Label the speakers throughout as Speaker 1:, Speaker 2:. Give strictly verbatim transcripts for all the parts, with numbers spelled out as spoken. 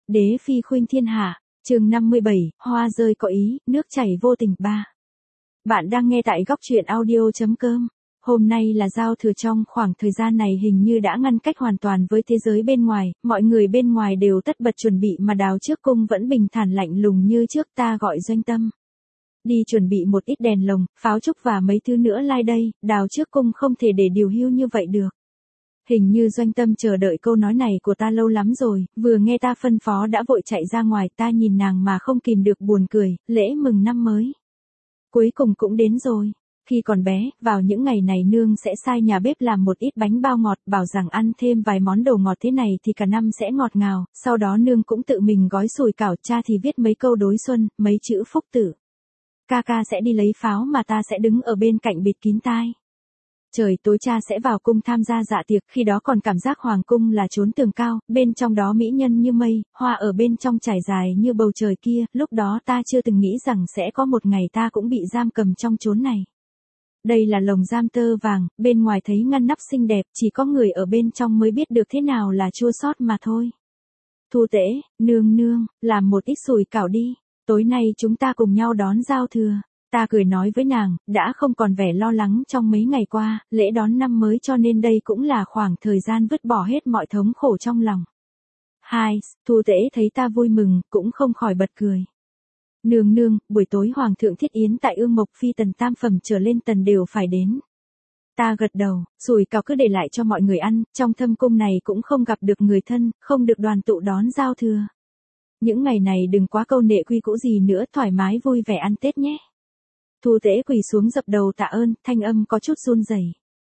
Speaker 1: Đế phi khuynh thiên hạ, chương năm mươi bảy, hoa rơi có ý, nước chảy vô tình ba. Bạn đang nghe tại góc truyện audio.com. Hôm nay là giao thừa, trong khoảng thời gian này hình như đã ngăn cách hoàn toàn với thế giới bên ngoài, mọi người bên ngoài đều tất bật chuẩn bị mà Đào trước cung vẫn bình thản lạnh lùng như trước. Ta gọi Doanh Tâm đi chuẩn bị một ít đèn lồng, pháo trúc và mấy thứ nữa lai đây. Đào trước cung không thể để điều hưu như vậy được. Hình như Doanh Tâm chờ đợi câu nói này của ta lâu lắm rồi, vừa nghe ta phân phó đã vội chạy ra ngoài. Ta nhìn nàng mà không kìm được buồn cười, lễ mừng năm mới cuối cùng cũng đến rồi. Khi còn bé, vào những ngày này nương sẽ sai nhà bếp làm một ít bánh bao ngọt, bảo rằng ăn thêm vài món đồ ngọt thế này thì cả năm sẽ ngọt ngào. Sau đó nương cũng tự mình gói sủi cảo, cha thì viết mấy câu đối xuân, mấy chữ phúc tử. Ca ca sẽ đi lấy pháo mà ta sẽ đứng ở bên cạnh bịt kín tai. Trời tối cha sẽ vào cung tham gia dạ tiệc, khi đó còn cảm giác hoàng cung là chốn tường cao, bên trong đó mỹ nhân như mây, hoa ở bên trong trải dài như bầu trời kia. Lúc đó ta chưa từng nghĩ rằng sẽ có một ngày ta cũng bị giam cầm trong chốn này. Đây là lồng giam tơ vàng, bên ngoài thấy ngăn nắp xinh đẹp, chỉ có người ở bên trong mới biết được thế nào là chua xót mà thôi. Thu Tễ, nương nương, làm một ít sủi cảo đi, tối nay chúng ta cùng nhau đón giao thừa. Ta cười nói với nàng, đã không còn vẻ lo lắng trong mấy ngày qua, lễ đón năm mới, cho nên đây cũng là khoảng thời gian vứt bỏ hết mọi thống khổ trong lòng. Hai, Thu Tễ thấy ta vui mừng, cũng không khỏi bật cười. Nương nương, buổi tối hoàng thượng thiết yến tại Ương Mộc phi tần tam phẩm trở lên tần đều phải đến. Ta gật đầu, sủi cảo cứ để lại cho mọi người ăn, trong thâm cung này cũng không gặp được người thân, không được đoàn tụ đón giao thừa. Những ngày này đừng quá câu nệ quy cũ gì nữa, thoải mái vui vẻ ăn Tết nhé. Thu Tễ quỳ xuống dập đầu tạ ơn, thanh âm có chút run rẩy.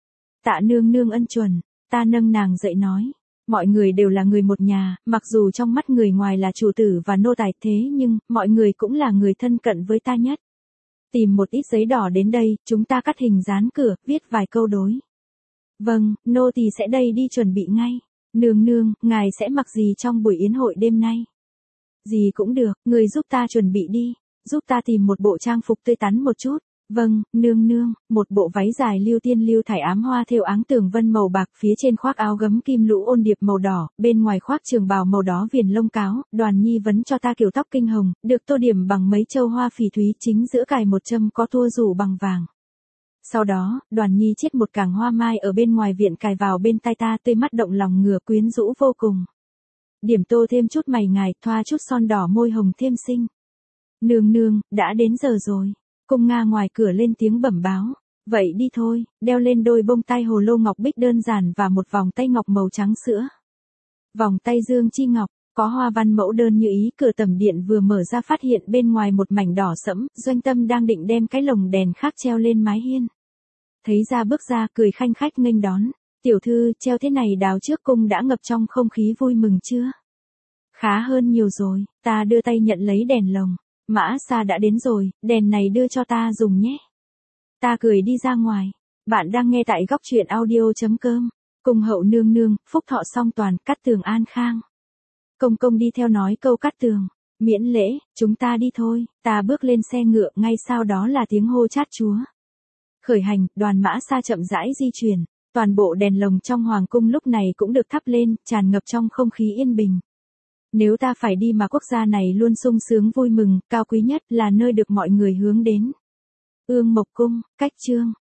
Speaker 1: Tạ nương nương ân chuẩn. Ta nâng nàng dậy nói, mọi người đều là người một nhà, mặc dù trong mắt người ngoài là chủ tử và nô tài, thế nhưng mọi người cũng là người thân cận với ta nhất. Tìm một ít giấy đỏ đến đây, chúng ta cắt hình dán cửa, viết vài câu đối. Vâng, nô tỳ sẽ đây đi chuẩn bị ngay. Nương nương, ngài sẽ mặc gì trong buổi yến hội đêm nay? Gì cũng được, người giúp ta chuẩn bị đi. Giúp ta tìm một bộ trang phục tươi tắn một chút. Vâng, nương nương, một bộ váy dài lưu tiên lưu thải ám hoa thêu áng tường vân màu bạc, phía trên khoác áo gấm kim lũ ôn điệp màu đỏ, bên ngoài khoác trường bào màu đỏ viền lông cáo. Đoàn Nhi vấn cho ta kiểu tóc kinh hồng, được tô điểm bằng mấy châu hoa phỉ thúy, chính giữa cài một châm có tua rủ bằng vàng. Sau đó, Đoàn Nhi chiết một càng hoa mai ở bên ngoài viện cài vào bên tai ta, tươi mắt động lòng ngửa, quyến rũ vô cùng. Điểm tô thêm chút mày ngài, thoa chút son đỏ môi hồng thêm xinh. Nương nương, đã đến giờ rồi. Cung Nga ngoài cửa lên tiếng bẩm báo. Vậy đi thôi, đeo lên đôi bông tai hồ lô ngọc bích đơn giản và một vòng tay ngọc màu trắng sữa. Vòng tay dương chi ngọc, có hoa văn mẫu đơn như ý. Cửa tẩm điện vừa mở ra phát hiện bên ngoài một mảnh đỏ sẫm, Doanh Tâm đang định đem cái lồng đèn khác treo lên mái hiên. Thấy ra bước ra, cười khanh khách nghênh đón. Tiểu thư, treo thế này Đào trước cung đã ngập trong không khí vui mừng chưa? Khá hơn nhiều rồi. Ta đưa tay nhận lấy đèn lồng. Mã Sa đã đến rồi, đèn này đưa cho ta dùng nhé. Ta cười đi ra ngoài. Bạn đang nghe tại góc truyện audio.com. Cung hậu nương nương, phúc thọ song toàn, Cát Tường an khang. Công công đi theo nói câu Cát Tường, miễn lễ, chúng ta đi thôi. Ta bước lên xe ngựa, ngay sau đó là tiếng hô chát chúa. Khởi hành, đoàn Mã Sa chậm rãi di chuyển. Toàn bộ đèn lồng trong hoàng cung lúc này cũng được thắp lên, tràn ngập trong không khí yên bình. Nếu ta phải đi mà quốc gia này luôn sung sướng vui mừng, cao quý nhất là nơi được mọi người hướng đến. Ương Mộc cung, cách chương.